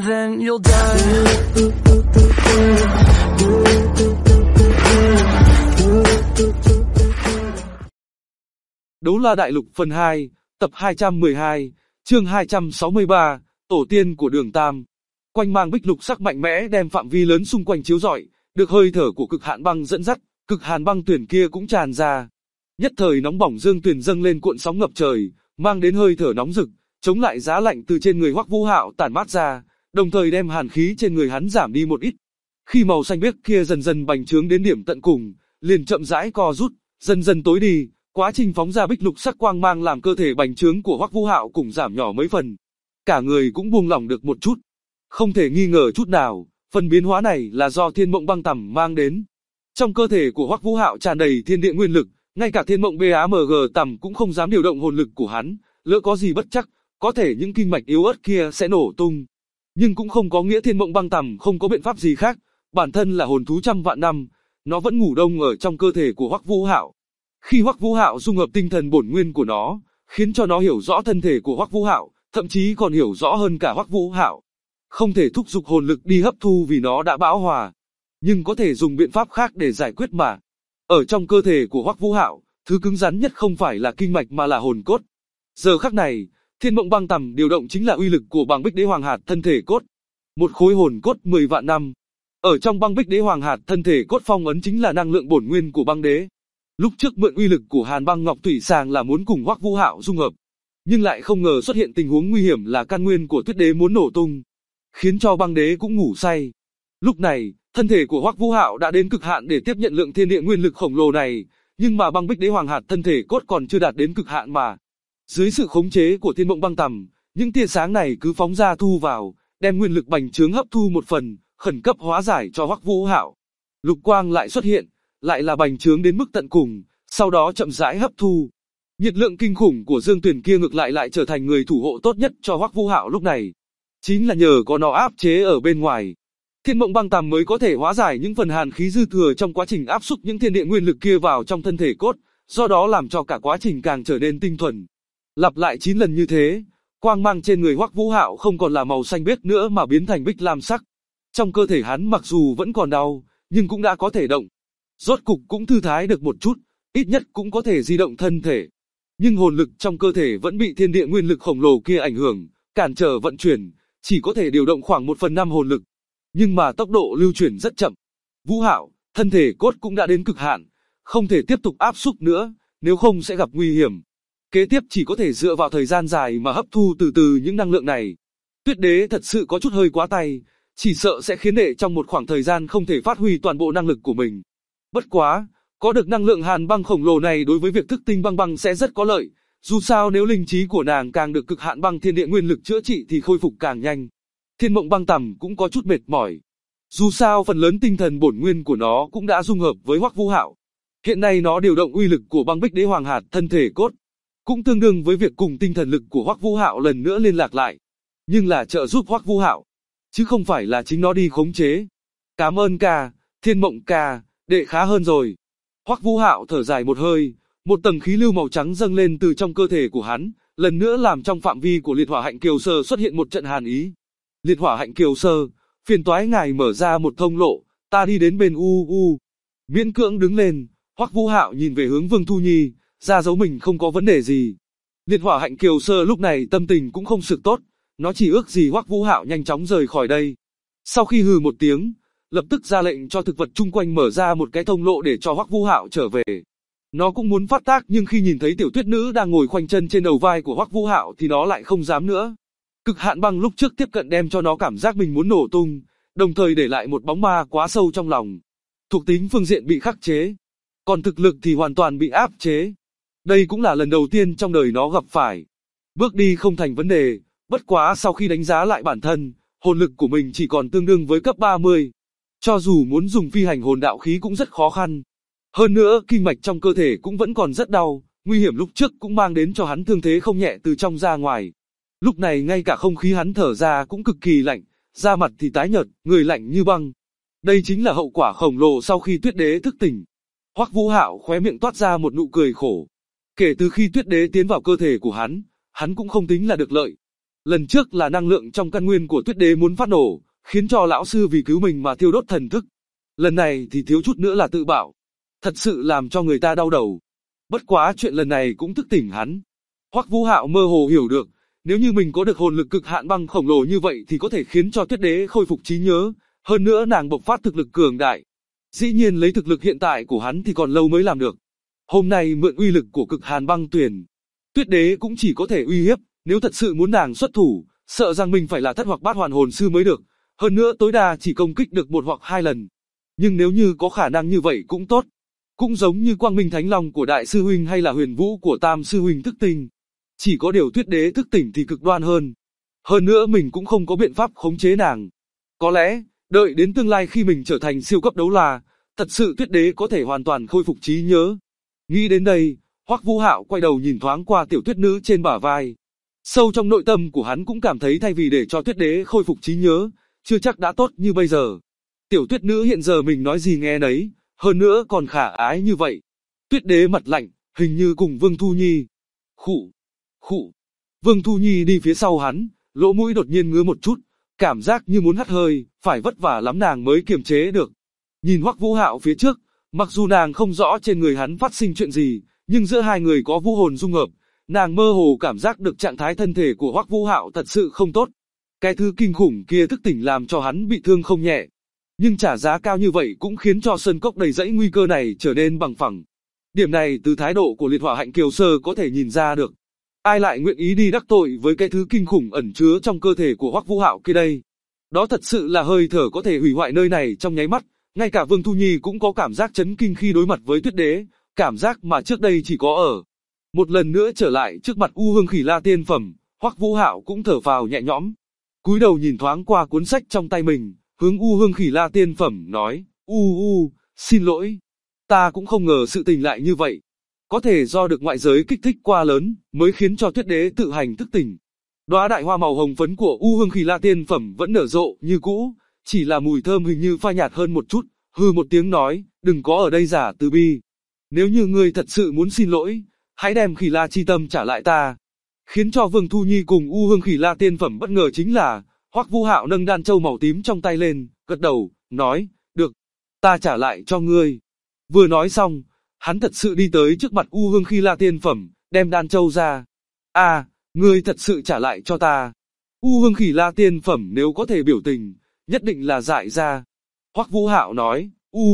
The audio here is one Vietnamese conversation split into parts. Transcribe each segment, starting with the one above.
and then you'll die. Đấu La Đại Lục phần 2, tập 212, chương 263, Tổ tiên của Đường Tam. Quanh mang bích lục sắc mạnh mẽ đem phạm vi lớn xung quanh chiếu rọi, được hơi thở của cực hạn băng dẫn dắt, cực hàn băng tuyển kia cũng tràn ra. Nhất thời nóng bỏng dương tuyền dâng lên cuộn sóng ngập trời, mang đến hơi thở nóng rực, chống lại giá lạnh từ trên người Hoắc Vũ Hạo tản mát ra, đồng thời đem hàn khí trên người hắn giảm đi một ít. Khi màu xanh biếc kia dần dần bành trướng đến điểm tận cùng, liền chậm rãi co rút, dần dần tối đi, quá trình phóng ra bích lục sắc quang mang làm cơ thể bành trướng của Hoắc Vũ Hạo cũng giảm nhỏ mấy phần. Cả người cũng buông lỏng được một chút. Không thể nghi ngờ chút nào, phần biến hóa này là do Thiên Mộng Băng Tầm mang đến. Trong cơ thể của Hoắc Vũ Hạo tràn đầy thiên địa nguyên lực, ngay cả Thiên Mộng BAMG Tầm cũng không dám điều động hồn lực của hắn, lỡ có gì bất chắc, có thể những kinh mạch yếu ớt kia sẽ nổ tung. Nhưng cũng không có nghĩa Thiên Mộng Băng Tầm không có biện pháp gì khác, bản thân là hồn thú trăm vạn năm, nó vẫn ngủ đông ở trong cơ thể của Hoắc Vũ Hạo. Khi Hoắc Vũ Hạo dung hợp tinh thần bổn nguyên của nó, khiến cho nó hiểu rõ thân thể của Hoắc Vũ Hạo, thậm chí còn hiểu rõ hơn cả Hoắc Vũ Hạo. Không thể thúc giục hồn lực đi hấp thu vì nó đã bão hòa, nhưng có thể dùng biện pháp khác để giải quyết mà. Ở trong cơ thể của Hoắc Vũ Hạo, thứ cứng rắn nhất không phải là kinh mạch mà là hồn cốt. Giờ khắc này, Thiên Mộng Băng Tầm điều động chính là uy lực của Băng Bích Đế Hoàng Hạt thân thể cốt. Một khối hồn cốt 10 vạn năm. Ở trong Băng Bích Đế Hoàng Hạt thân thể cốt phong ấn chính là năng lượng bổn nguyên của băng đế. Lúc trước mượn uy lực của Hàn Băng Ngọc Tủy Sàng là muốn cùng Hoắc Vũ Hạo dung hợp, nhưng lại không ngờ xuất hiện tình huống nguy hiểm là căn nguyên của Tuyết Đế muốn nổ tung, khiến cho băng đế cũng ngủ say. Lúc này, thân thể của Hoắc Vũ Hạo đã đến cực hạn để tiếp nhận lượng thiên địa nguyên lực khổng lồ này, nhưng mà Băng Bích Đế Hoàng Hạt thân thể cốt còn chưa đạt đến cực hạn mà. Dưới sự khống chế của Thiên Mộng Băng Tầm, những tia sáng này cứ phóng ra thu vào, đem nguyên lực bành trướng hấp thu một phần, khẩn cấp hóa giải cho Hoắc Vũ Hạo. Lục quang lại xuất hiện, lại là bành trướng đến mức tận cùng, sau đó chậm rãi hấp thu. Nhiệt lượng kinh khủng của Dương Tuyền kia ngược lại trở thành người thủ hộ tốt nhất cho Hoắc Vũ Hạo lúc này. Chính là nhờ có nó áp chế ở bên ngoài, Thiên Mộng Băng Tầm mới có thể hóa giải những phần hàn khí dư thừa trong quá trình áp xúc những thiên địa nguyên lực kia vào trong thân thể cốt, do đó làm cho cả quá trình càng trở nên tinh thuần. Lặp lại 9 lần như thế, quang mang trên người Hoắc Vũ Hạo không còn là màu xanh biếc nữa mà biến thành bích lam sắc. Trong cơ thể hắn mặc dù vẫn còn đau, nhưng cũng đã có thể động. Rốt cục cũng thư thái được một chút, ít nhất cũng có thể di động thân thể. Nhưng hồn lực trong cơ thể vẫn bị thiên địa nguyên lực khổng lồ kia ảnh hưởng, cản trở vận chuyển, chỉ có thể điều động khoảng 1/5 hồn lực. Nhưng mà tốc độ lưu chuyển rất chậm. Vũ Hạo, thân thể cốt cũng đã đến cực hạn, không thể tiếp tục áp xúc nữa, nếu không sẽ gặp nguy hiểm. Kế tiếp chỉ có thể dựa vào thời gian dài mà hấp thu từ từ những năng lượng này. Tuyết Đế thật sự có chút hơi quá tay, chỉ sợ sẽ khiến đệ trong một khoảng thời gian không thể phát huy toàn bộ năng lực của mình. Bất quá, có được năng lượng hàn băng khổng lồ này đối với việc thức tinh băng băng sẽ rất có lợi, dù sao nếu linh trí của nàng càng được cực hạn băng thiên địa nguyên lực chữa trị thì khôi phục càng nhanh. Thiên Mộng Băng Tầm cũng có chút mệt mỏi. Dù sao phần lớn tinh thần bổn nguyên của nó cũng đã dung hợp với Hoắc Vũ Hạo. Hiện nay nó điều động uy lực của Băng Bích Đế Hoàng Hạt thân thể cốt, cũng tương đương với việc cùng tinh thần lực của Hoắc Vũ Hạo lần nữa liên lạc lại, nhưng là trợ giúp Hoắc Vũ Hạo, chứ không phải là chính nó đi khống chế. Cảm ơn ca, Thiên Mộng ca, đệ khá hơn rồi. Hoắc Vũ Hạo thở dài một hơi, một tầng khí lưu màu trắng dâng lên từ trong cơ thể của hắn, lần nữa làm trong phạm vi của Liệt Hỏa Hạnh Kiều Sơ xuất hiện một trận hàn ý. Liệt Hỏa Hạnh Kiều Sơ, phiền toái ngài mở ra một thông lộ, ta đi đến bên miễn cưỡng đứng lên. Hoắc Vũ Hạo nhìn về hướng Vương Thu Nhi, ra dấu mình không có vấn đề gì. Liệt Hỏa Hạnh Kiều Sơ lúc này tâm tình cũng không sực tốt, nó chỉ ước gì Hoắc Vũ Hạo nhanh chóng rời khỏi đây. Sau khi hừ một tiếng, lập tức ra lệnh cho thực vật chung quanh mở ra một cái thông lộ để cho Hoắc Vũ Hạo trở về. Nó cũng muốn phát tác nhưng khi nhìn thấy tiểu tuyết nữ đang ngồi khoanh chân trên đầu vai của Hoắc Vũ Hạo thì nó lại không dám nữa. Cực hạn băng lúc trước tiếp cận đem cho nó cảm giác mình muốn nổ tung, đồng thời để lại một bóng ma quá sâu trong lòng. Thuộc tính phương diện bị khắc chế, còn thực lực thì hoàn toàn bị áp chế. Đây cũng là lần đầu tiên trong đời nó gặp phải. Bước đi không thành vấn đề, bất quá sau khi đánh giá lại bản thân, hồn lực của mình chỉ còn tương đương với cấp 30. Cho dù muốn dùng phi hành hồn đạo khí cũng rất khó khăn. Hơn nữa, kinh mạch trong cơ thể cũng vẫn còn rất đau, nguy hiểm lúc trước cũng mang đến cho hắn thương thế không nhẹ từ trong ra ngoài. Lúc này ngay cả không khí hắn thở ra cũng cực kỳ lạnh, da mặt thì tái nhợt, người lạnh như băng. Đây chính là hậu quả khổng lồ sau khi Tuyết Đế thức tỉnh. Hoắc Vũ Hạo khóe miệng toát ra một nụ cười khổ. Kể từ khi Tuyết Đế tiến vào cơ thể của hắn cũng không tính là được lợi. Lần trước là năng lượng trong căn nguyên của Tuyết Đế muốn phát nổ, khiến cho lão sư vì cứu mình mà thiêu đốt thần thức. Lần này thì thiếu chút nữa là tự bạo. Thật sự làm cho người ta đau đầu. Bất quá chuyện lần này cũng thức tỉnh hắn. Hoắc Vũ Hạo mơ hồ hiểu được, nếu như mình có được hồn lực cực hạn băng khổng lồ như vậy thì có thể khiến cho Tuyết Đế khôi phục trí nhớ, hơn nữa nàng bộc phát thực lực cường đại. Dĩ nhiên lấy thực lực hiện tại của hắn thì còn lâu mới làm được. Hôm nay mượn uy lực của cực hàn băng tuyền, Tuyết Đế cũng chỉ có thể uy hiếp, nếu thật sự muốn nàng xuất thủ, sợ rằng mình phải là thất hoặc bát hoàn hồn sư mới được, hơn nữa tối đa chỉ công kích được một hoặc hai lần. Nhưng nếu như có khả năng như vậy cũng tốt. Cũng giống như Quang Minh Thánh Long của Đại sư huynh hay là Huyền Vũ của Tam sư huynh thức tỉnh. Chỉ có điều Tuyết Đế thức tỉnh thì cực đoan hơn. Hơn nữa mình cũng không có biện pháp khống chế nàng. Có lẽ, đợi đến tương lai khi mình trở thành siêu cấp đấu la, thật sự Tuyết Đế có thể hoàn toàn khôi phục trí nhớ. Nghĩ đến đây, Hoắc Vũ Hạo quay đầu nhìn thoáng qua tiểu tuyết nữ trên bả vai. Sâu trong nội tâm của hắn cũng cảm thấy thay vì để cho Tuyết Đế khôi phục trí nhớ, chưa chắc đã tốt như bây giờ. Tiểu tuyết nữ hiện giờ mình nói gì nghe nấy, hơn nữa còn khả ái như vậy. Tuyết Đế mặt lạnh, hình như cùng Vương Thu Nhi. Khụ, khụ. Vương Thu Nhi đi phía sau hắn, lỗ mũi đột nhiên ngứa một chút, cảm giác như muốn hắt hơi, phải vất vả lắm nàng mới kiềm chế được. Nhìn Hoắc Vũ Hạo phía trước, mặc dù nàng không rõ trên người hắn phát sinh chuyện gì, nhưng giữa hai người có vũ hồn dung hợp, nàng mơ hồ cảm giác được trạng thái thân thể của Hoắc Vũ Hạo thật sự không tốt. Cái thứ kinh khủng kia thức tỉnh làm cho hắn bị thương không nhẹ. Nhưng trả giá cao như vậy cũng khiến cho sơn cốc đầy dẫy nguy cơ này trở nên bằng phẳng. Điểm này từ thái độ của Liệt Hỏa Hạnh Kiều Sơ có thể nhìn ra được. Ai lại nguyện ý đi đắc tội với cái thứ kinh khủng ẩn chứa trong cơ thể của Hoắc Vũ Hạo kia đây? Đó thật sự là hơi thở có thể hủy hoại nơi này trong nháy mắt. Ngay cả Vương Thu Nhi cũng có cảm giác chấn kinh khi đối mặt với Tuyết Đế, cảm giác mà trước đây chỉ có ở. Một lần nữa trở lại trước mặt U Hương Khỉ La tiên phẩm, Hoắc Vũ Hạo cũng thở phào nhẹ nhõm. Cúi đầu nhìn thoáng qua cuốn sách trong tay mình, hướng U Hương Khỉ La tiên phẩm nói, xin lỗi. Ta cũng không ngờ sự tình lại như vậy. Có thể do được ngoại giới kích thích quá lớn, mới khiến cho Tuyết Đế tự hành thức tỉnh. Đóa đại hoa màu hồng phấn của U Hương Khỉ La tiên phẩm vẫn nở rộ như cũ, chỉ là mùi thơm hình như pha nhạt hơn một chút, hừ một tiếng nói, đừng có ở đây giả từ bi. Nếu như ngươi thật sự muốn xin lỗi, hãy đem Khỉ La chi tâm trả lại ta. Khiến cho Vương Thu Nhi cùng U Hương Khỉ La tiên phẩm bất ngờ chính là, Hoắc Vũ Hạo nâng đan châu màu tím trong tay lên, gật đầu, nói, được, ta trả lại cho ngươi. Vừa nói xong, hắn thật sự đi tới trước mặt U Hương Khỉ La tiên phẩm, đem đan châu ra. Ngươi thật sự trả lại cho ta. U Hương Khỉ La tiên phẩm nếu có thể biểu tình, nhất định là dại ra. Hoắc Vũ Hạo nói,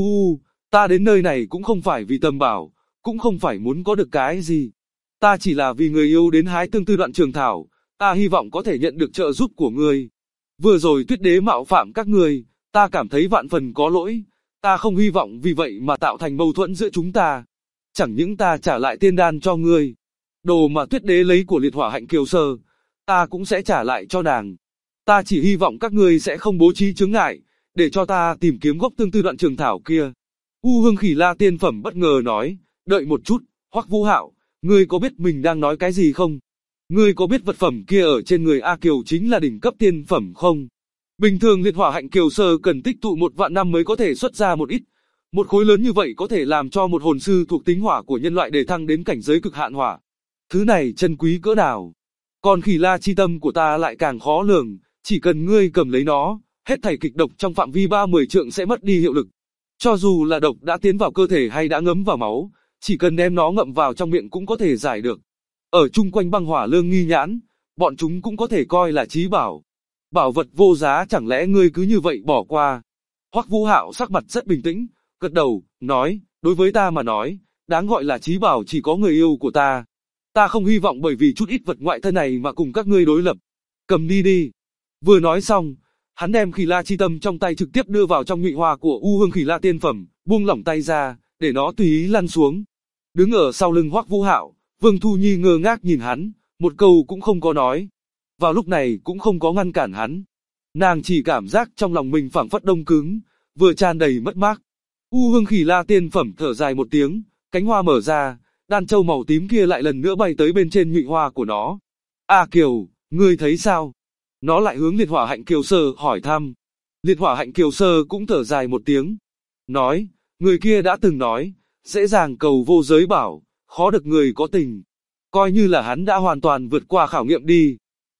ta đến nơi này cũng không phải vì tầm bảo, cũng không phải muốn có được cái gì. Ta chỉ là vì người yêu đến hái tương tư đoạn trường thảo, ta hy vọng có thể nhận được trợ giúp của ngươi. Vừa rồi Tuyết Đế mạo phạm các ngươi, ta cảm thấy vạn phần có lỗi, ta không hy vọng vì vậy mà tạo thành mâu thuẫn giữa chúng ta. Chẳng những ta trả lại tiên đan cho ngươi, đồ mà Tuyết Đế lấy của Liệt Hỏa Hạnh Kiều Sơ, ta cũng sẽ trả lại cho nàng. Ta chỉ hy vọng các ngươi sẽ không bố trí chướng ngại, để cho ta tìm kiếm gốc tương tư đoạn trường thảo kia. U Hương Khỉ La tiên phẩm bất ngờ nói, đợi một chút, Hoắc Vũ Hạo, ngươi có biết mình đang nói cái gì không? Ngươi có biết vật phẩm kia ở trên người A Kiều chính là đỉnh cấp tiên phẩm không? Bình thường Liệt Hỏa Hạnh Kiều Sơ cần tích tụ 1 vạn năm mới có thể xuất ra một ít. Một khối lớn như vậy có thể làm cho một hồn sư thuộc tính hỏa của nhân loại đề thăng đến cảnh giới cực hạn hỏa. Thứ này chân quý cỡ nào? Còn Khỉ La chi tâm của ta lại càng khó lường, chỉ cần ngươi cầm lấy nó, hết thảy kịch độc trong phạm vi 30 trượng sẽ mất đi hiệu lực. Cho dù là độc đã tiến vào cơ thể hay đã ngấm vào máu, chỉ cần đem nó ngậm vào trong miệng cũng có thể giải được. Ở chung quanh băng hỏa lương nghi nhãn, bọn chúng cũng có thể coi là chí bảo. Bảo vật vô giá chẳng lẽ ngươi cứ như vậy bỏ qua? Hoắc Vũ Hạo sắc mặt rất bình tĩnh, gật đầu, nói, đối với ta mà nói, đáng gọi là chí bảo chỉ có người yêu của ta. Ta không hy vọng bởi vì chút ít vật ngoại thân này mà cùng các ngươi đối lập. Cầm đi đi. Vừa nói xong, hắn đem Khỉ La chi tâm trong tay trực tiếp đưa vào trong nhụy hoa của U Hương Khỉ La tiên phẩm, buông lỏng tay ra, để nó tùy ý lăn xuống. Đứng ở sau lưng Hoắc Vũ Hạo, Vương Thu Nhi ngơ ngác nhìn hắn, một câu cũng không có nói. Vào lúc này cũng không có ngăn cản hắn. Nàng chỉ cảm giác trong lòng mình phảng phất đông cứng, vừa tràn đầy mất mát. U Hương Khỉ La tiên phẩm thở dài một tiếng, cánh hoa mở ra, đan châu màu tím kia lại lần nữa bay tới bên trên nhụy hoa của nó. A Kiều, ngươi thấy sao? Nó lại hướng Liệt Hỏa Hạnh Kiều Sơ hỏi thăm. Liệt Hỏa Hạnh Kiều Sơ cũng thở dài một tiếng. Nói, người kia đã từng nói, dễ dàng cầu vô giới bảo, khó được người có tình. Coi như là hắn đã hoàn toàn vượt qua khảo nghiệm đi.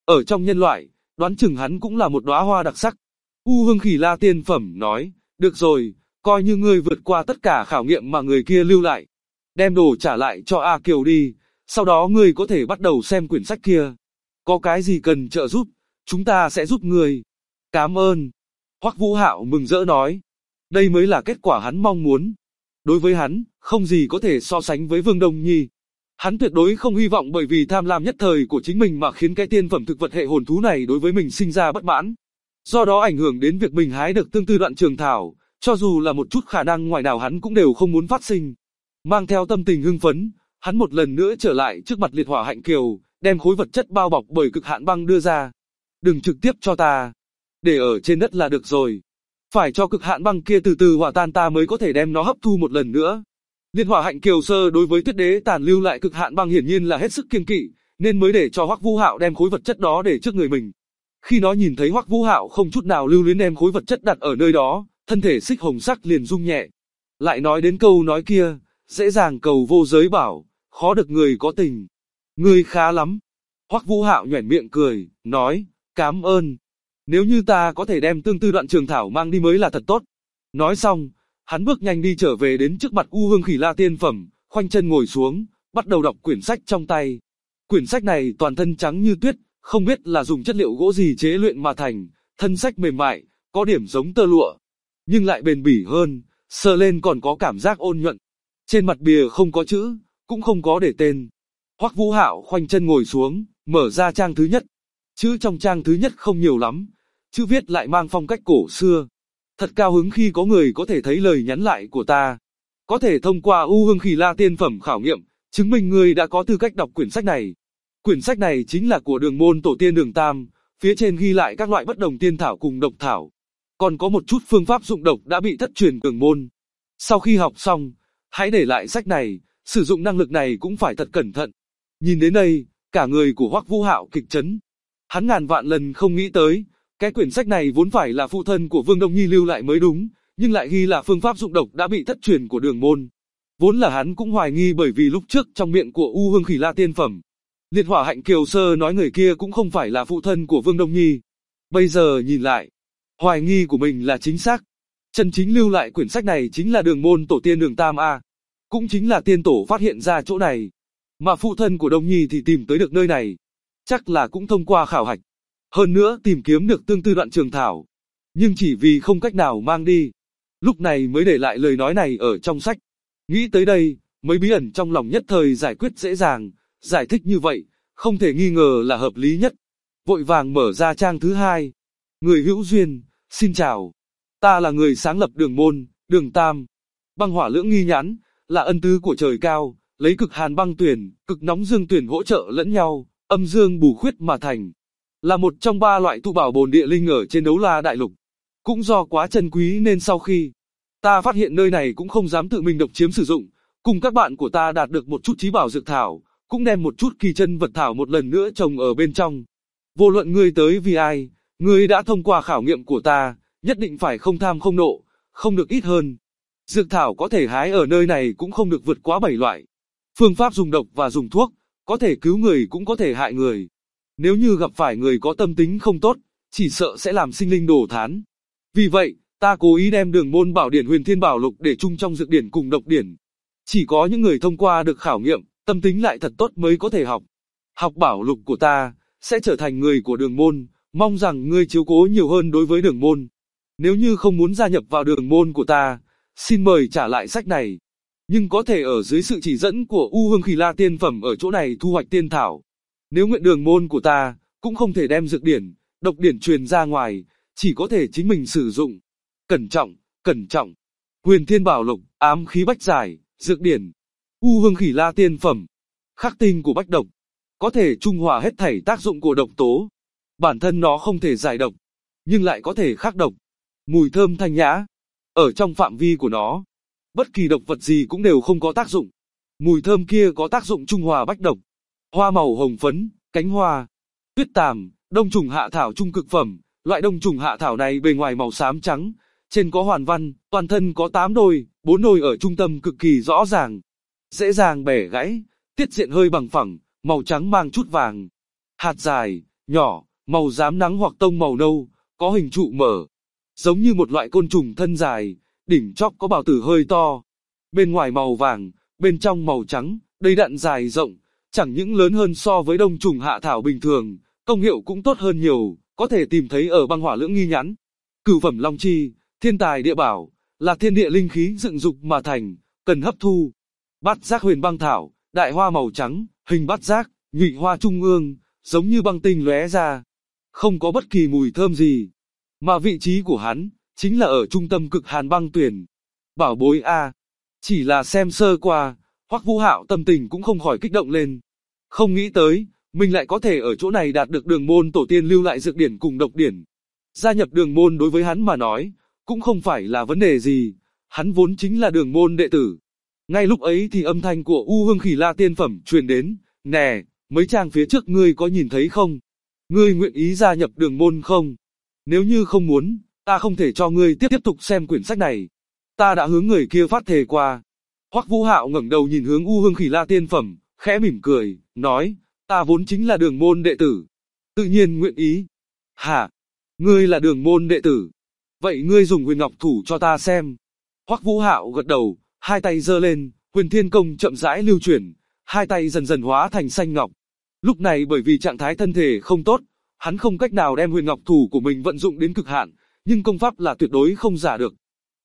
Ở trong nhân loại, đoán chừng hắn cũng là một đóa hoa đặc sắc. U Hương Khỉ La tiên phẩm nói, được rồi, coi như ngươi vượt qua tất cả khảo nghiệm mà người kia lưu lại. Đem đồ trả lại cho A Kiều đi, sau đó ngươi có thể bắt đầu xem quyển sách kia. Có cái gì cần trợ giúp, chúng ta sẽ giúp ngươi. Cảm ơn. Hoắc Vũ Hạo mừng rỡ nói. Đây mới là kết quả hắn mong muốn. Đối với hắn, không gì có thể so sánh với Vương Đông Nhi. Hắn tuyệt đối không hy vọng bởi vì tham lam nhất thời của chính mình mà khiến cái tiên phẩm thực vật hệ hồn thú này đối với mình sinh ra bất mãn. Do đó ảnh hưởng đến việc mình hái được tương tư đoạn trường thảo, cho dù là một chút khả năng ngoài nào hắn cũng đều không muốn phát sinh. Mang theo tâm tình hưng phấn, hắn một lần nữa trở lại trước mặt Liệt Hỏa Hạnh Kiều, đem khối vật chất bao bọc bởi cực hạn băng đưa ra. Đừng trực tiếp cho ta, để ở trên đất là được rồi. Phải cho cực hạn băng kia từ từ hòa tan ta mới có thể đem nó hấp thu một lần nữa. Liệt Hỏa Hạnh Kiều sơ đối với Tuyết Đế tàn lưu lại cực hạn băng hiển nhiên là hết sức kiêng kỵ, nên mới để cho Hoắc Vũ Hạo đem khối vật chất đó để trước người mình. Khi nó nhìn thấy Hoắc Vũ Hạo không chút nào lưu luyến đem khối vật chất đặt ở nơi đó, thân thể xích hồng sắc liền rung nhẹ. Lại nói đến câu nói kia, dễ dàng cầu vô giới bảo, khó được người có tình. Ngươi khá lắm. Hoắc Vũ Hạo nhoẻn miệng cười, nói, cảm ơn. Nếu như ta có thể đem tương tư đoạn trường thảo mang đi mới là thật tốt. Nói xong, hắn bước nhanh đi trở về đến trước mặt U Hương Khỉ La tiên phẩm, khoanh chân ngồi xuống, bắt đầu đọc quyển sách trong tay. Quyển sách này toàn thân trắng như tuyết, không biết là dùng chất liệu gỗ gì chế luyện mà thành, thân sách mềm mại, có điểm giống tơ lụa, nhưng lại bền bỉ hơn, sờ lên còn có cảm giác ôn nhuận. Trên mặt bìa không có chữ, cũng không có để tên. Hoắc Vũ Hạo khoanh chân ngồi xuống, mở ra trang thứ nhất. Chữ trong trang thứ nhất không nhiều lắm, chữ viết lại mang phong cách cổ xưa. Thật cao hứng khi có người có thể thấy lời nhắn lại của ta. Có thể thông qua U Hương Khỉ La tiên phẩm khảo nghiệm, chứng minh ngươi đã có tư cách đọc quyển sách này. Quyển sách này chính là của Đường môn tổ tiên Đường Tam, phía trên ghi lại các loại bất đồng tiên thảo cùng độc thảo. Còn có một chút phương pháp dụng độc đã bị thất truyền Đường môn. Sau khi học xong, hãy để lại sách này, sử dụng năng lực này cũng phải thật cẩn thận. Nhìn đến đây, cả người của Hoắc Vũ Hạo kịch chấn. Hắn ngàn vạn lần không nghĩ tới, cái quyển sách này vốn phải là phụ thân của Vương Đông Nhi lưu lại mới đúng, nhưng lại ghi là phương pháp dụng độc đã bị thất truyền của Đường môn. Vốn là hắn cũng hoài nghi bởi vì lúc trước trong miệng của U Hương Khỉ La tiên phẩm, Liệt Hỏa Hạnh Kiều sơ nói người kia cũng không phải là phụ thân của Vương Đông Nhi. Bây giờ nhìn lại, hoài nghi của mình là chính xác. Chân chính lưu lại quyển sách này chính là Đường môn tổ tiên Đường Tam A. Cũng chính là tiên tổ phát hiện ra chỗ này. Mà phụ thân của Đông Nhi thì tìm tới được nơi này. Chắc là cũng thông qua khảo hạch. Hơn nữa tìm kiếm được tương tư đoạn trường thảo. Nhưng chỉ vì không cách nào mang đi. Lúc này mới để lại lời nói này ở trong sách. Nghĩ tới đây, mấy bí ẩn trong lòng nhất thời giải quyết dễ dàng. Giải thích như vậy, không thể nghi ngờ là hợp lý nhất. Vội vàng mở ra trang thứ hai. Người hữu duyên, xin chào. Ta là người sáng lập Đường môn, Đường Tam. Băng hỏa lưỡng nghi nhãn, là ân tứ của trời cao, lấy cực hàn băng tuyển, cực nóng dương tuyển hỗ trợ lẫn nhau, âm dương bù khuyết mà thành. Là một trong ba loại tụ bảo bồn địa linh ở trên Đấu La Đại Lục. Cũng do quá chân quý nên sau khi ta phát hiện nơi này cũng không dám tự mình độc chiếm sử dụng, cùng các bạn của ta đạt được một chút trí bảo dược thảo, cũng đem một chút kỳ chân vật thảo một lần nữa trồng ở bên trong. Vô luận ngươi tới vì ai, ngươi đã thông qua khảo nghiệm của ta, nhất định phải không tham không nộ, không được ít hơn. Dược thảo có thể hái ở nơi này cũng không được vượt quá 7 loại. Phương pháp dùng độc và dùng thuốc, có thể cứu người cũng có thể hại người. Nếu như gặp phải người có tâm tính không tốt, chỉ sợ sẽ làm sinh linh đổ thán. Vì vậy, ta cố ý đem Đường môn bảo điển Huyền Thiên Bảo Lục để chung trong dược điển cùng độc điển. Chỉ có những người thông qua được khảo nghiệm, tâm tính lại thật tốt mới có thể học. Học bảo lục của ta, sẽ trở thành người của Đường môn, mong rằng ngươi chiếu cố nhiều hơn đối với Đường môn. Nếu như không muốn gia nhập vào Đường môn của ta, xin mời trả lại sách này. Nhưng có thể ở dưới sự chỉ dẫn của U Hương Khỉ La tiên phẩm ở chỗ này thu hoạch tiên thảo. Nếu nguyện Đường môn của ta, cũng không thể đem dược điển, độc điển truyền ra ngoài, chỉ có thể chính mình sử dụng. Cẩn trọng, cẩn trọng. Huyền Thiên Bảo Lục, ám khí bách giải, dược điển. U Hương Khỉ La tiên phẩm. Khắc tinh của bách độc. Có thể trung hòa hết thảy tác dụng của độc tố. Bản thân nó không thể giải độc, nhưng lại có thể khắc độc. Mùi thơm thanh nhã. Ở trong phạm vi của nó, bất kỳ độc vật gì cũng đều không có tác dụng. Mùi thơm kia có tác dụng trung hòa bách độc. Hoa màu hồng phấn, cánh hoa. Tuyết tàm, đông trùng hạ thảo trung cực phẩm. Loại đông trùng hạ thảo này bề ngoài màu xám trắng, trên có hoàn văn, toàn thân có 8 đôi, 4 đôi ở trung tâm cực kỳ rõ ràng. Dễ dàng bẻ gãy, tiết diện hơi bằng phẳng, màu trắng mang chút vàng. Hạt dài, nhỏ, màu xám nắng hoặc tông màu nâu, có hình trụ mở, giống như một loại côn trùng thân dài, đỉnh chóp có bào tử hơi to. Bên ngoài màu vàng, bên trong màu trắng, đầy đặn dài rộng, chẳng những lớn hơn so với đông trùng hạ thảo bình thường, công hiệu cũng tốt hơn nhiều, có thể tìm thấy ở băng hỏa lưỡng nghi nhãn. Cửu phẩm long chi, thiên tài địa bảo, là thiên địa linh khí dựng dục mà thành, cần hấp thu. Bát giác huyền băng thảo, đại hoa màu trắng, hình bát giác, nhụy hoa trung ương, giống như băng tinh lóe ra. Không có bất kỳ mùi thơm gì. Mà vị trí của hắn, chính là ở trung tâm cực hàn băng tuyển. Bảo bối a. Chỉ là xem sơ qua, Hoắc Vũ Hạo tâm tình cũng không khỏi kích động lên. Không nghĩ tới, mình lại có thể ở chỗ này đạt được đường môn tổ tiên lưu lại dược điển cùng độc điển. Gia nhập đường môn đối với hắn mà nói, cũng không phải là vấn đề gì, hắn vốn chính là đường môn đệ tử. Ngay lúc ấy thì âm thanh của U Hương Khỉ La tiên phẩm truyền đến, nè, mấy trang phía trước ngươi có nhìn thấy không? Ngươi nguyện ý gia nhập đường môn không? Nếu như không muốn, ta không thể cho ngươi tiếp tục xem quyển sách này. Ta đã hướng người kia phát thề qua. Hoắc Vũ Hạo ngẩng đầu nhìn hướng U Hương Khỉ La tiên phẩm, khẽ mỉm cười, nói, ta vốn chính là đường môn đệ tử. Tự nhiên nguyện ý. Hả? Ngươi là đường môn đệ tử. Vậy ngươi dùng huyền ngọc thủ cho ta xem. Hoắc Vũ Hạo gật đầu, hai tay giơ lên, huyền thiên công chậm rãi lưu chuyển, hai tay dần dần hóa thành xanh ngọc. Lúc này bởi vì trạng thái thân thể không tốt, hắn không cách nào đem huyền ngọc thủ của mình vận dụng đến cực hạn, nhưng công pháp là tuyệt đối không giả được.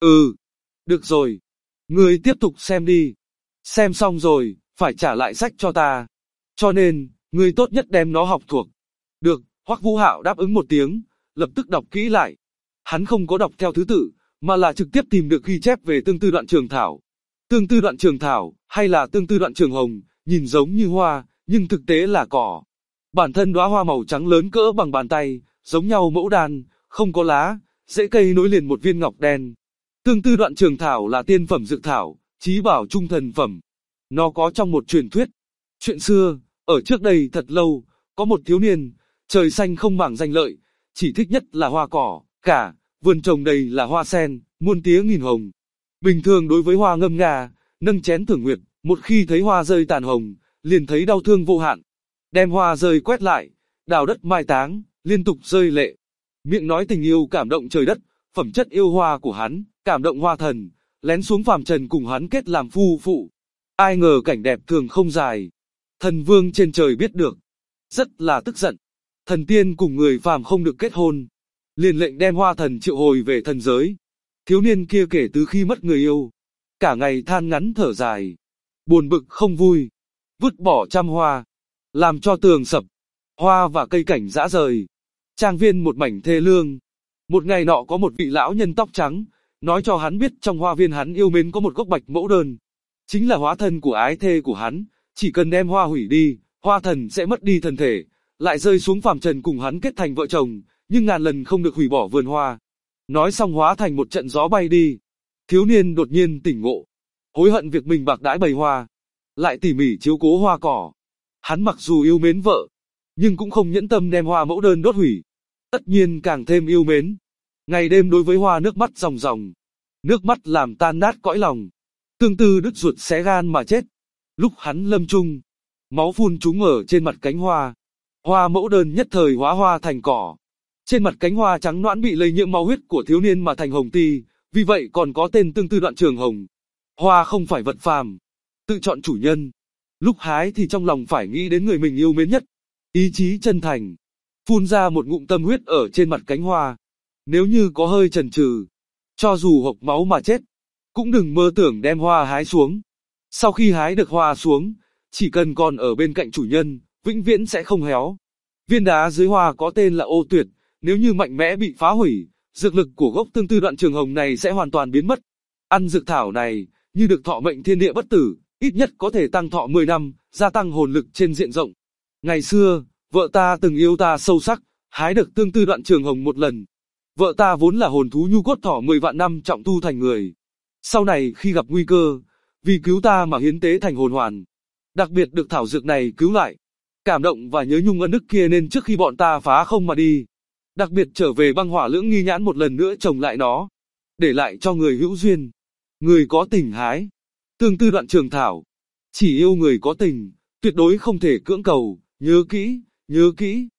Được rồi. Ngươi tiếp tục xem đi. Xem xong rồi, phải trả lại sách cho ta. Cho nên, ngươi tốt nhất đem nó học thuộc. Được, Hoắc Vũ Hạo đáp ứng một tiếng, lập tức đọc kỹ lại. Hắn không có đọc theo thứ tự, mà là trực tiếp tìm được ghi chép về tương tư đoạn trường thảo. Tương tư đoạn trường thảo, hay là tương tư đoạn trường hồng, nhìn giống như hoa, nhưng thực tế là cỏ. Bản thân đóa hoa màu trắng lớn cỡ bằng bàn tay, giống nhau mẫu đan, không có lá, rễ cây nối liền một viên ngọc đen. Tương tư đoạn trường thảo là tiên phẩm dược thảo, chí bảo trung thần phẩm. Nó có trong một truyền thuyết. Chuyện xưa, ở trước đây thật lâu, có một thiếu niên, trời xanh không màng danh lợi, chỉ thích nhất là hoa cỏ, cả, vườn trồng đầy là hoa sen, muôn tía nghìn hồng. Bình thường đối với hoa ngâm nga, nâng chén thưởng nguyệt, một khi thấy hoa rơi tàn hồng, liền thấy đau thương vô hạn. Đem hoa rơi quét lại, đào đất mai táng, liên tục rơi lệ. Miệng nói tình yêu cảm động trời đất, phẩm chất yêu hoa của hắn, cảm động hoa thần, lén xuống phàm trần cùng hắn kết làm phu phụ. Ai ngờ cảnh đẹp thường không dài. Thần vương trên trời biết được, rất là tức giận. Thần tiên cùng người phàm không được kết hôn, liền lệnh đem hoa thần triệu hồi về thần giới. Thiếu niên kia kể từ khi mất người yêu, cả ngày than ngắn thở dài, buồn bực không vui, vứt bỏ trăm hoa, làm cho tường sập, hoa và cây cảnh rã rời, trang viên một mảnh thê lương. Một ngày nọ có một vị lão nhân tóc trắng, nói cho hắn biết trong hoa viên hắn yêu mến có một gốc bạch mẫu đơn, chính là hóa thân của ái thê của hắn, chỉ cần đem hoa hủy đi, hoa thần sẽ mất đi thân thể, lại rơi xuống phàm trần cùng hắn kết thành vợ chồng, nhưng ngàn lần không được hủy bỏ vườn hoa. Nói xong hóa thành một trận gió bay đi. Thiếu niên đột nhiên tỉnh ngộ, hối hận việc mình bạc đãi bày hoa, lại tỉ mỉ chiếu cố hoa cỏ. Hắn mặc dù yêu mến vợ, nhưng cũng không nhẫn tâm đem hoa mẫu đơn đốt hủy. Tất nhiên càng thêm yêu mến. Ngày đêm đối với hoa nước mắt ròng ròng. Nước mắt làm tan nát cõi lòng. Tương tư đứt ruột xé gan mà chết. Lúc hắn lâm chung, máu phun trúng ở trên mặt cánh hoa. Hoa mẫu đơn nhất thời hóa hoa thành cỏ. Trên mặt cánh hoa trắng nõn bị lây nhiễm máu huyết của thiếu niên mà thành hồng ti, vì vậy còn có tên tương tư đoạn trường hồng. Hoa không phải vật phàm, tự chọn chủ nhân. Lúc hái thì trong lòng phải nghĩ đến người mình yêu mến nhất. Ý chí chân thành, phun ra một ngụm tâm huyết ở trên mặt cánh hoa. Nếu như có hơi chần chừ, cho dù hộc máu mà chết, cũng đừng mơ tưởng đem hoa hái xuống. Sau khi hái được hoa xuống, chỉ cần còn ở bên cạnh chủ nhân, vĩnh viễn sẽ không héo. Viên đá dưới hoa có tên là ô tuyệt, nếu như mạnh mẽ bị phá hủy, dược lực của gốc tương tư đoạn trường hồng này sẽ hoàn toàn biến mất. Ăn dược thảo này, như được thọ mệnh thiên địa bất tử, ít nhất có thể tăng thọ 10 năm, gia tăng hồn lực trên diện rộng. Ngày xưa, vợ ta từng yêu ta sâu sắc, hái được tương tư đoạn trường hồng một lần. Vợ ta vốn là hồn thú nhu cốt thọ 10 vạn năm trọng tu thành người. Sau này khi gặp nguy cơ, vì cứu ta mà hiến tế thành hồn hoàn. Đặc biệt được thảo dược này cứu lại. Cảm động và nhớ nhung ân đức kia nên trước khi bọn ta phá không mà đi, đặc biệt trở về băng hỏa lưỡng nghi nhãn một lần nữa trồng lại nó, để lại cho người hữu duyên, người có tình hái. Tương tư đoạn trường thảo, chỉ yêu người có tình, tuyệt đối không thể cưỡng cầu, nhớ kỹ, nhớ kỹ.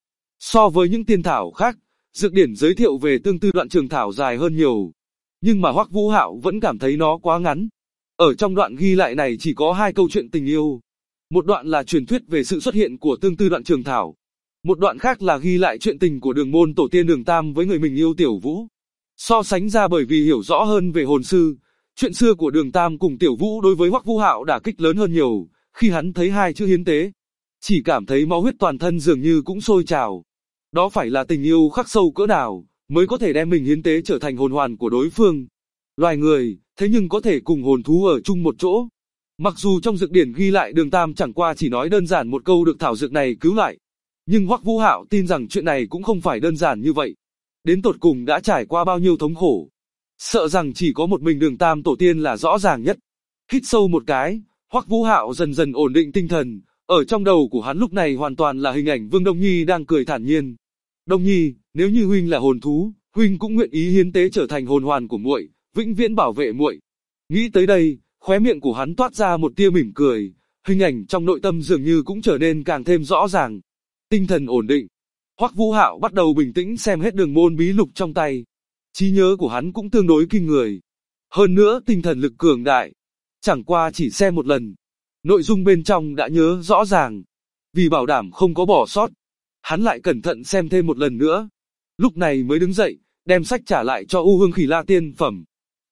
So với những tiên thảo khác, dược điển giới thiệu về tương tư đoạn trường thảo dài hơn nhiều. Nhưng mà Hoắc Vũ Hạo vẫn cảm thấy nó quá ngắn. Ở trong đoạn ghi lại này chỉ có 2 câu chuyện tình yêu. Một đoạn là truyền thuyết về sự xuất hiện của tương tư đoạn trường thảo. Một đoạn khác là ghi lại chuyện tình của đường môn tổ tiên Đường Tam với người mình yêu Tiểu Vũ. So sánh ra bởi vì hiểu rõ hơn về hồn sư, chuyện xưa của Đường Tam cùng Tiểu Vũ đối với Hoắc Vũ Hạo đả kích lớn hơn nhiều, khi hắn thấy 2 chữ hiến tế. Chỉ cảm thấy máu huyết toàn thân dường như cũng sôi trào. Đó phải là tình yêu khắc sâu cỡ nào, mới có thể đem mình hiến tế trở thành hồn hoàn của đối phương. Loài người, thế nhưng có thể cùng hồn thú ở chung một chỗ. Mặc dù trong dược điển ghi lại Đường Tam chẳng qua chỉ nói đơn giản một câu được thảo dược này cứu lại. Nhưng Hoắc Vũ Hạo tin rằng chuyện này cũng không phải đơn giản như vậy. Đến tột cùng đã trải qua bao nhiêu thống khổ. Sợ rằng chỉ có một mình Đường Tam tổ tiên là rõ ràng nhất. Hít sâu một cái, Hoắc Vũ Hạo dần dần ổn định tinh thần. Ở trong đầu của hắn lúc này hoàn toàn là hình ảnh Vương Đông Nhi đang cười thản nhiên. Đông Nhi, nếu như huynh là hồn thú, huynh cũng nguyện ý hiến tế trở thành hồn hoàn của muội, vĩnh viễn bảo vệ muội. Nghĩ tới đây, khóe miệng của hắn toát ra một tia mỉm cười, hình ảnh trong nội tâm dường như cũng trở nên càng thêm rõ ràng. Tinh thần ổn định, Hoắc Vũ Hạo bắt đầu bình tĩnh xem hết đường môn bí lục trong tay. Trí nhớ của hắn cũng tương đối kinh người. Hơn nữa tinh thần lực cường đại. Chẳng qua chỉ xem một lần, nội dung bên trong đã nhớ rõ ràng. Vì bảo đảm không có bỏ sót, hắn lại cẩn thận xem thêm một lần nữa. Lúc này mới đứng dậy, đem sách trả lại cho U Hương Khỉ La tiên phẩm.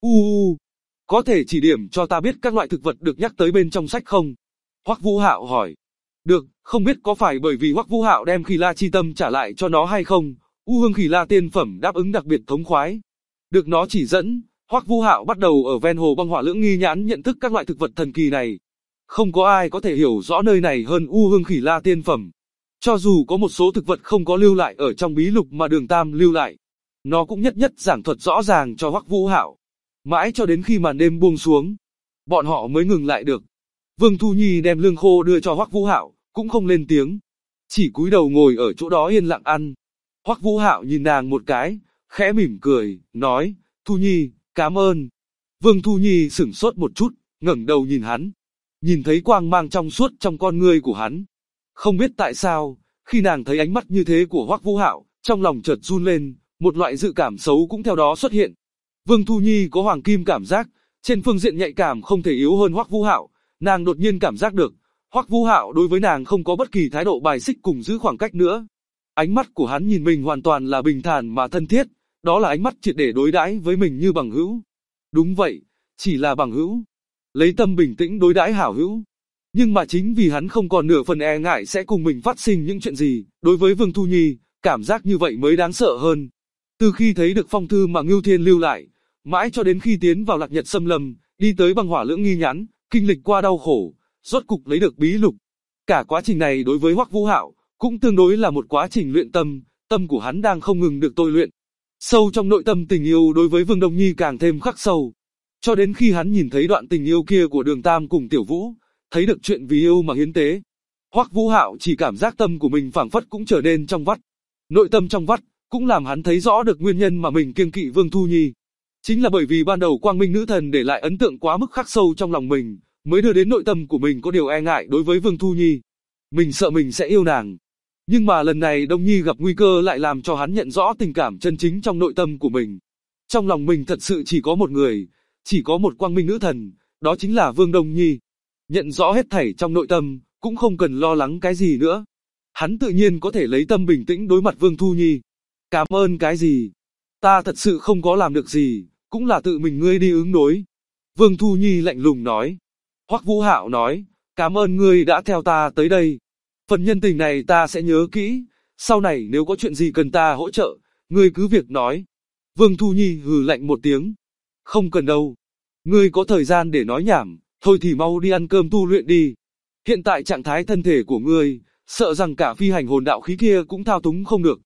Có thể chỉ điểm cho ta biết các loại thực vật được nhắc tới bên trong sách không? Hoắc Vũ Hạo hỏi. Được, không biết có phải bởi vì Hoắc Vũ Hạo đem Khỉ La chi tâm trả lại cho nó hay không? U Hương Khỉ La tiên phẩm đáp ứng đặc biệt thống khoái. Được nó chỉ dẫn, Hoắc Vũ Hạo bắt đầu ở ven hồ băng hỏa lưỡng nghi nhãn nhận thức các loại thực vật thần kỳ này. Không có ai có thể hiểu rõ nơi này hơn U Hương Khỉ La tiên phẩm. Cho dù có một số thực vật không có lưu lại ở trong bí lục mà Đường Tam lưu lại, nó cũng nhất nhất giảng thuật rõ ràng cho Hoắc Vũ Hạo. Mãi cho đến khi màn đêm buông xuống, bọn họ mới ngừng lại được. Vương Thu Nhi đem lương khô đưa cho Hoắc Vũ Hạo, cũng không lên tiếng, chỉ cúi đầu ngồi ở chỗ đó yên lặng ăn. Hoắc Vũ Hạo nhìn nàng một cái, khẽ mỉm cười, nói, Thu Nhi, cảm ơn. Vương Thu Nhi sửng sốt một chút, ngẩng đầu nhìn hắn, nhìn thấy quang mang trong suốt trong con ngươi của hắn. Không biết tại sao, khi nàng thấy ánh mắt như thế của Hoắc Vũ Hạo, trong lòng chợt run lên, một loại dự cảm xấu cũng theo đó xuất hiện. Vương Thu Nhi có hoàng kim cảm giác, trên phương diện nhạy cảm không thể yếu hơn Hoắc Vũ Hạo, nàng đột nhiên cảm giác được, Hoắc Vũ Hạo đối với nàng không có bất kỳ thái độ bài xích cùng giữ khoảng cách nữa. Ánh mắt của hắn nhìn mình hoàn toàn là bình thản mà thân thiết, đó là ánh mắt triệt để đối đãi với mình như bằng hữu. Đúng vậy, chỉ là bằng hữu. Lấy tâm bình tĩnh đối đãi hảo hữu. Nhưng mà chính vì hắn không còn nửa phần e ngại sẽ cùng mình phát sinh những chuyện gì, đối với Vương Thu Nhi, cảm giác như vậy mới đáng sợ hơn. Từ khi thấy được phong thư mà Ngưu Thiên lưu lại, mãi cho đến khi tiến vào Lạc Nhật Xâm Lâm, đi tới băng hỏa lưỡng nghi nhãn, kinh lịch qua đau khổ, rốt cục lấy được bí lục. Cả quá trình này đối với Hoắc Vũ Hạo, cũng tương đối là một quá trình luyện tâm, tâm của hắn đang không ngừng được tôi luyện. Sâu trong nội tâm tình yêu đối với Vương Đông Nhi càng thêm khắc sâu. Cho đến khi hắn nhìn thấy đoạn tình yêu kia của Đường Tam cùng Tiểu Vũ, thấy được chuyện vì yêu mà hiến tế, Hoắc Vũ Hạo chỉ cảm giác tâm của mình phảng phất cũng trở nên trong vắt. Nội tâm trong vắt, cũng làm hắn thấy rõ được nguyên nhân mà mình kiêng kỵ Vương Thu Nhi. Chính là bởi vì ban đầu Quang Minh nữ thần để lại ấn tượng quá mức khắc sâu trong lòng mình, mới đưa đến nội tâm của mình có điều e ngại đối với Vương Thu Nhi. Mình sợ mình sẽ yêu nàng. Nhưng mà lần này Đông Nhi gặp nguy cơ lại làm cho hắn nhận rõ tình cảm chân chính trong nội tâm của mình. Trong lòng mình thật sự chỉ có một người, chỉ có một Quang Minh nữ thần, đó chính là Vương Đông Nhi. Nhận rõ hết thảy trong nội tâm, cũng không cần lo lắng cái gì nữa. Hắn tự nhiên có thể lấy tâm bình tĩnh đối mặt Vương Thu Nhi. Cảm ơn cái gì? Ta thật sự không có làm được gì, cũng là tự mình ngươi đi ứng đối. Vương Thu Nhi lạnh lùng nói. Hoắc Vũ Hạo nói, cảm ơn ngươi đã theo ta tới đây. Phần nhân tình này ta sẽ nhớ kỹ, sau này nếu có chuyện gì cần ta hỗ trợ, ngươi cứ việc nói. Vương Thu Nhi hừ lạnh một tiếng. Không cần đâu. Ngươi có thời gian để nói nhảm, thôi thì mau đi ăn cơm tu luyện đi. Hiện tại trạng thái thân thể của ngươi, sợ rằng cả phi hành hồn đạo khí kia cũng thao túng không được.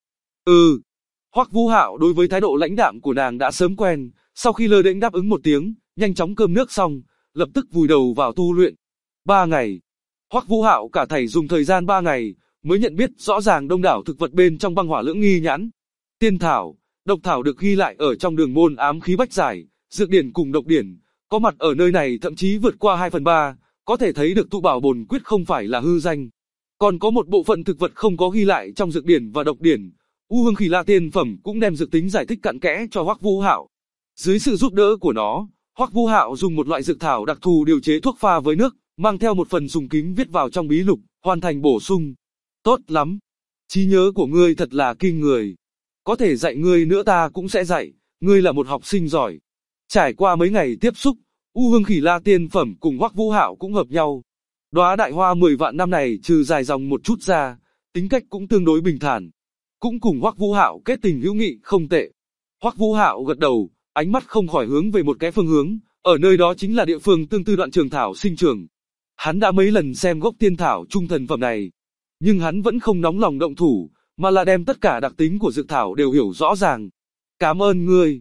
Hoắc Vũ Hạo đối với thái độ lãnh đạm của nàng đã sớm quen, sau khi lơ đễnh đáp ứng một tiếng, nhanh chóng cơm nước xong, lập tức vùi đầu vào tu luyện. 3 ngày. Hoắc Vũ Hạo cả thảy dùng thời gian 3 ngày, mới nhận biết rõ ràng đông đảo thực vật bên trong băng hỏa lưỡng nghi nhãn. Tiên thảo, độc thảo được ghi lại ở trong đường môn ám khí bách giải, dược điển cùng độc điển, có mặt ở nơi này thậm chí vượt qua 2/3, có thể thấy được tụ bảo bồn quyết không phải là hư danh. Còn có một bộ phận thực vật không có ghi lại trong dược điển và độc điển. U Hương Khỉ La Tiên Phẩm cũng đem dược tính giải thích cặn kẽ cho Hoắc Vũ Hạo. Dưới sự giúp đỡ của nó, Hoắc Vũ Hạo dùng một loại dược thảo đặc thù điều chế thuốc pha với nước, mang theo một phần sùng kính viết vào trong bí lục, hoàn thành bổ sung. Tốt lắm. Trí nhớ của ngươi thật là kinh người. Có thể dạy ngươi nữa ta cũng sẽ dạy, ngươi là một học sinh giỏi. Trải qua mấy ngày tiếp xúc, U Hương Khỉ La Tiên Phẩm cùng Hoắc Vũ Hạo cũng hợp nhau. Đóa đại hoa 10 vạn năm này trừ dài dòng một chút ra, tính cách cũng tương đối bình thản. Cũng cùng Hoắc Vũ Hạo kết tình hữu nghị không tệ. Hoắc Vũ Hạo gật đầu, ánh mắt không khỏi hướng về một cái phương hướng, ở nơi đó chính là địa phương tương tư đoạn trường thảo sinh trưởng. Hắn đã mấy lần xem gốc tiên thảo trung thần phẩm này, nhưng hắn vẫn không nóng lòng động thủ, mà là đem tất cả đặc tính của dược thảo đều hiểu rõ ràng. Cảm ơn ngươi,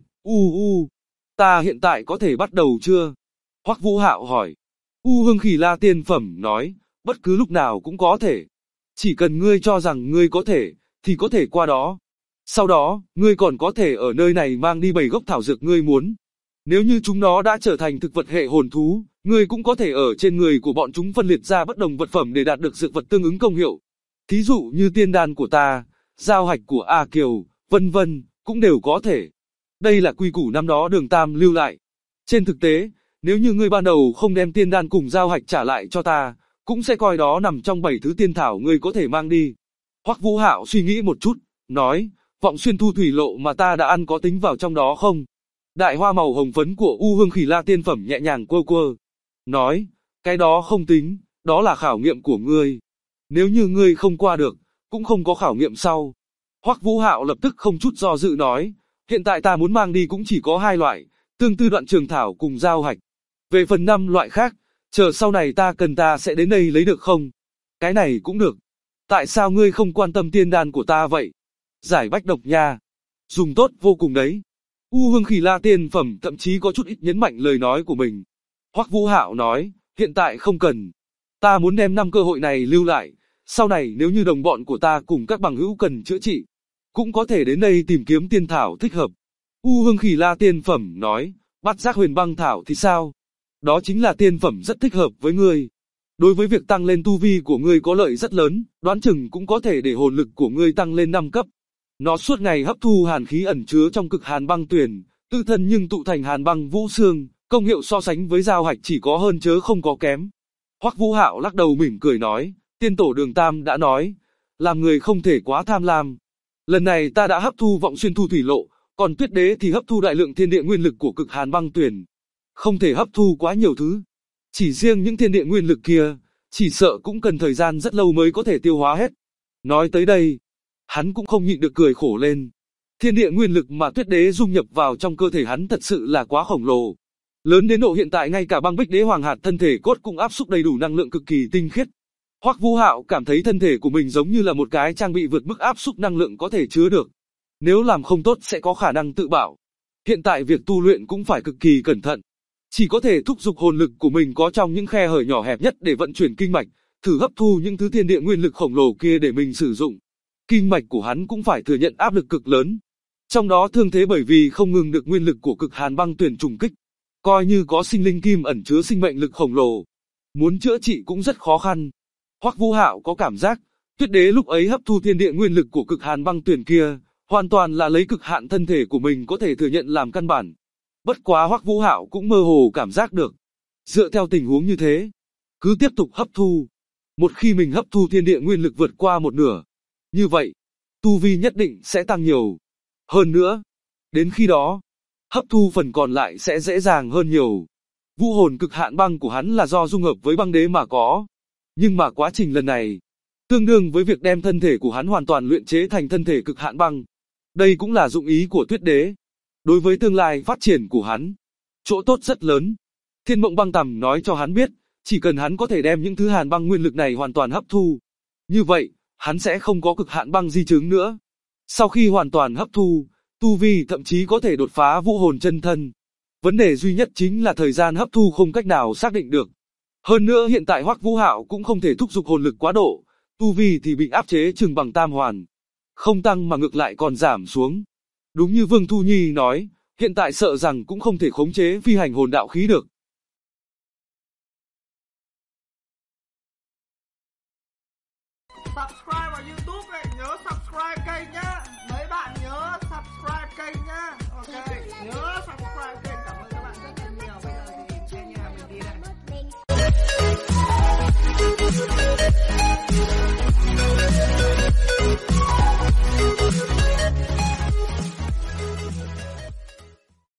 ta hiện tại có thể bắt đầu chưa? Hoắc Vũ Hạo hỏi. U Hương Khỉ La Tiên Phẩm nói, bất cứ lúc nào cũng có thể. Chỉ cần ngươi cho rằng ngươi có thể, thì có thể qua đó. Sau đó, ngươi còn có thể ở nơi này mang đi 7 gốc thảo dược ngươi muốn. Nếu như chúng nó đã trở thành thực vật hệ hồn thú, ngươi cũng có thể ở trên người của bọn chúng phân liệt ra bất đồng vật phẩm để đạt được dược vật tương ứng công hiệu. Thí dụ như tiên đan của ta, giao hạch của A Kiều, vân vân, cũng đều có thể. Đây là quy củ năm đó Đường Tam lưu lại. Trên thực tế, nếu như ngươi ban đầu không đem tiên đan cùng giao hạch trả lại cho ta, cũng sẽ coi đó nằm trong 7 thứ tiên thảo ngươi có thể mang đi. Hoắc Vũ Hạo suy nghĩ một chút, nói, vọng xuyên thu thủy lộ mà ta đã ăn có tính vào trong đó không? Đại hoa màu hồng phấn của U Hương Khỉ La Tiên Phẩm nhẹ nhàng quơ quơ, nói, cái đó không tính, đó là khảo nghiệm của ngươi. Nếu như ngươi không qua được, cũng không có khảo nghiệm sau. Hoắc Vũ Hạo lập tức không chút do dự nói, hiện tại ta muốn mang đi cũng chỉ có 2 loại, tương tư đoạn trường thảo cùng giao hạch. Về phần 5 loại khác, chờ sau này ta cần ta sẽ đến đây lấy được không? Cái này cũng được. Tại sao ngươi không quan tâm tiên đan của ta vậy? Giải bách độc nha. Dùng tốt vô cùng đấy. U Hương Khỉ La Tiên Phẩm thậm chí có chút ít nhấn mạnh lời nói của mình. Hoắc Vũ Hạo nói, hiện tại không cần. Ta muốn đem 5 cơ hội này lưu lại. Sau này nếu như đồng bọn của ta cùng các bằng hữu cần chữa trị, cũng có thể đến đây tìm kiếm tiên thảo thích hợp. U Hương Khỉ La Tiên Phẩm nói, Bát Giác Huyền Băng Thảo thì sao? Đó chính là tiên phẩm rất thích hợp với ngươi. Đối với việc tăng lên tu vi của ngươi có lợi rất lớn, đoán chừng cũng có thể để hồn lực của ngươi tăng lên 5 cấp. Nó suốt ngày hấp thu hàn khí ẩn chứa trong cực hàn băng tuyền, tự thân nhưng tụ thành hàn băng vũ xương, công hiệu so sánh với giao hạch chỉ có hơn chớ không có kém. Hoắc Vũ Hạo lắc đầu mỉm cười nói, tiên tổ Đường Tam đã nói, làm người không thể quá tham lam. Lần này ta đã hấp thu vọng xuyên thu thủy lộ, còn Tuyết Đế thì hấp thu đại lượng thiên địa nguyên lực của cực hàn băng tuyền. Không thể hấp thu quá nhiều thứ. Chỉ riêng những thiên địa nguyên lực kia, chỉ sợ cũng cần thời gian rất lâu mới có thể tiêu hóa hết. Nói tới đây, hắn cũng không nhịn được cười khổ lên. Thiên địa nguyên lực mà Tuyết Đế dung nhập vào trong cơ thể hắn thật sự là quá khổng lồ. Lớn đến độ hiện tại ngay cả băng bích đế hoàng hạt thân thể cốt cũng áp xúc đầy đủ năng lượng cực kỳ tinh khiết. Hoắc Vũ Hạo cảm thấy thân thể của mình giống như là một cái trang bị vượt mức áp xúc năng lượng có thể chứa được. Nếu làm không tốt sẽ có khả năng tự bạo. Hiện tại việc tu luyện cũng phải cực kỳ cẩn thận. Chỉ có thể thúc giục hồn lực của mình có trong những khe hở nhỏ hẹp nhất để vận chuyển kinh mạch, thử hấp thu những thứ thiên địa nguyên lực khổng lồ kia để mình sử dụng. Kinh mạch của hắn cũng phải thừa nhận áp lực cực lớn. Trong đó thương thế bởi vì không ngừng được nguyên lực của cực hàn băng tuyền trùng kích. Coi như có sinh linh kim ẩn chứa sinh mệnh lực khổng lồ, muốn chữa trị cũng rất khó khăn. Hoắc Vũ Hạo có cảm giác, Tuyết Đế lúc ấy hấp thu thiên địa nguyên lực của cực hàn băng tuyền kia, hoàn toàn là lấy cực hạn thân thể của mình có thể thừa nhận làm căn bản. Bất quá Hoắc Vũ Hạo cũng mơ hồ cảm giác được. Dựa theo tình huống như thế, cứ tiếp tục hấp thu. Một khi mình hấp thu thiên địa nguyên lực vượt qua một nửa, như vậy, tu vi nhất định sẽ tăng nhiều. Hơn nữa, đến khi đó, hấp thu phần còn lại sẽ dễ dàng hơn nhiều. Vũ hồn cực hạn băng của hắn là do dung hợp với băng đế mà có. Nhưng mà quá trình lần này, tương đương với việc đem thân thể của hắn hoàn toàn luyện chế thành thân thể cực hạn băng. Đây cũng là dụng ý của Tuyết Đế. Đối với tương lai phát triển của hắn, chỗ tốt rất lớn. Thiên Mộng Băng Tầm nói cho hắn biết, chỉ cần hắn có thể đem những thứ hàn băng nguyên lực này hoàn toàn hấp thu. Như vậy, hắn sẽ không có cực hạn băng di chứng nữa. Sau khi hoàn toàn hấp thu, tu vi thậm chí có thể đột phá vũ hồn chân thân. Vấn đề duy nhất chính là thời gian hấp thu không cách nào xác định được. Hơn nữa hiện tại Hoắc Vũ Hạo cũng không thể thúc giục hồn lực quá độ, tu vi thì bị áp chế chừng bằng tam hoàn. Không tăng mà ngược lại còn giảm xuống. Đúng như Vương Thu Nhi nói, hiện tại sợ rằng cũng không thể khống chế phi hành hồn đạo khí được. subscribe vào YouTube này, nhớ subscribe kênh nhá. Mấy bạn nhớ subscribe kênh nhá. Ok, nhớ